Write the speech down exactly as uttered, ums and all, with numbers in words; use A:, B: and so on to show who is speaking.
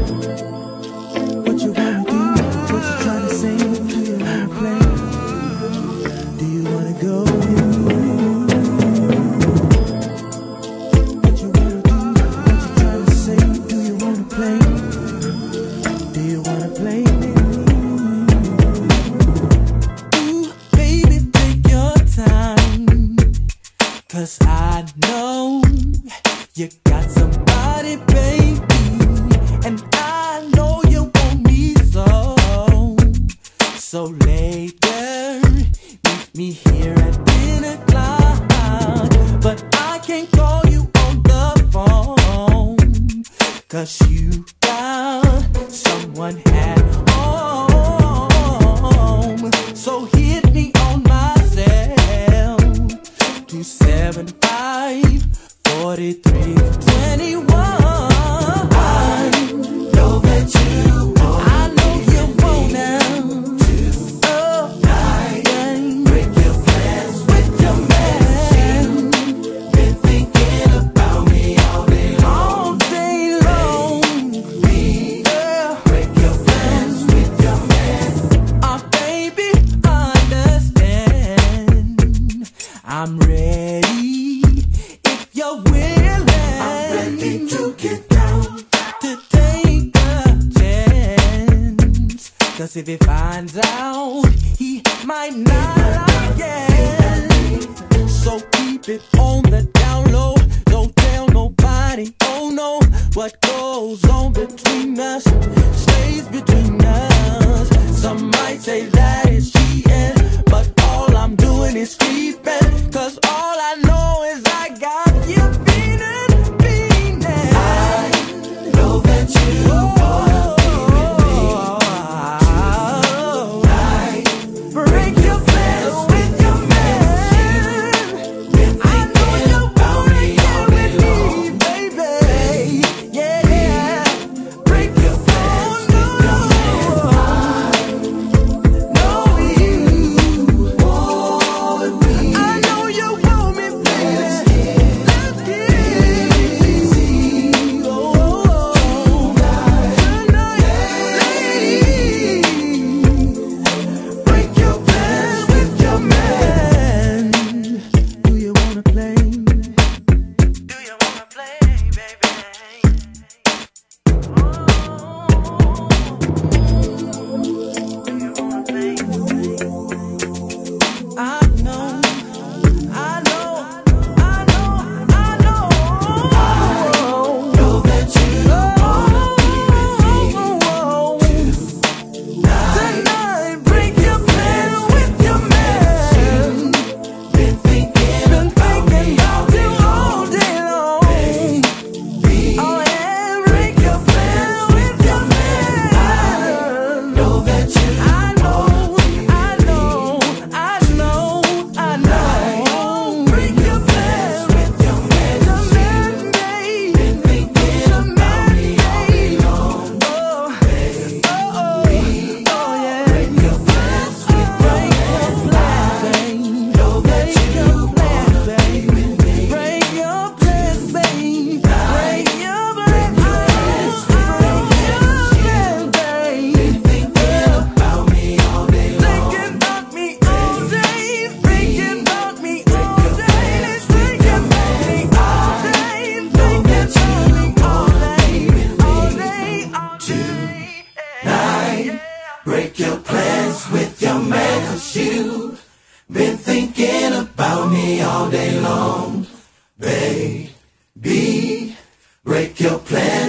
A: What you wanna do? What you tryna say? Do you wanna play? Do you wanna go? What you wanna do? What you tryna say? Do you wanna play? Do you wanna play? Ooh, baby, take your time, 'cause I know you got somebody, baby, and I know you want me so. So later, meet me here at ten o'clock. But I can't call you on the phone, 'cause you got someone at home. So hit me on my cell, two seven five, four three two one. I'm ready if you're willing. I'm ready to get down, to take a chance. 'Cause if he finds out, he might not like it. So keep it on the down low. Don't tell nobody, oh no. What goes on between us stays between us. Some might say that it's cheating, but all I'm doing is creeping. 'Cause all I know is I got you feeling, feeling. I know that you wanna be with me tonight. Break your plans with your man. I know you wanna get with me, baby. Yeah, break your plans with your man. Know you want me. I know you want me, baby. Let's get easy. Oh, tonight, break your plans with your man. Do you wanna play? Do you wanna play, baby? Oh, do you wanna play? I know, I know, I know, I know. Know that you wanna be with me tonight. Break your plan with your man. Been thinking about you all day long. Oh yeah, break your plan with your man. Know that you I know, I know, I know, I know. Break your plan with your man. The man made. Been thinking about me all day long. Oh, oh, oh, oh yeah. Break your plans with your man. Know that you wanna be with me. Break your plans, babe. Break your plans. Break your plans, babe. Been thinking about me all day long. Thinking about me all day. Thinking about me all day. Thinking about me all day. Thinking about me all day. All day, all day. Tonight, break your plans with your man. 'Cause you've been thinking about me all day long. Baby, break your plans.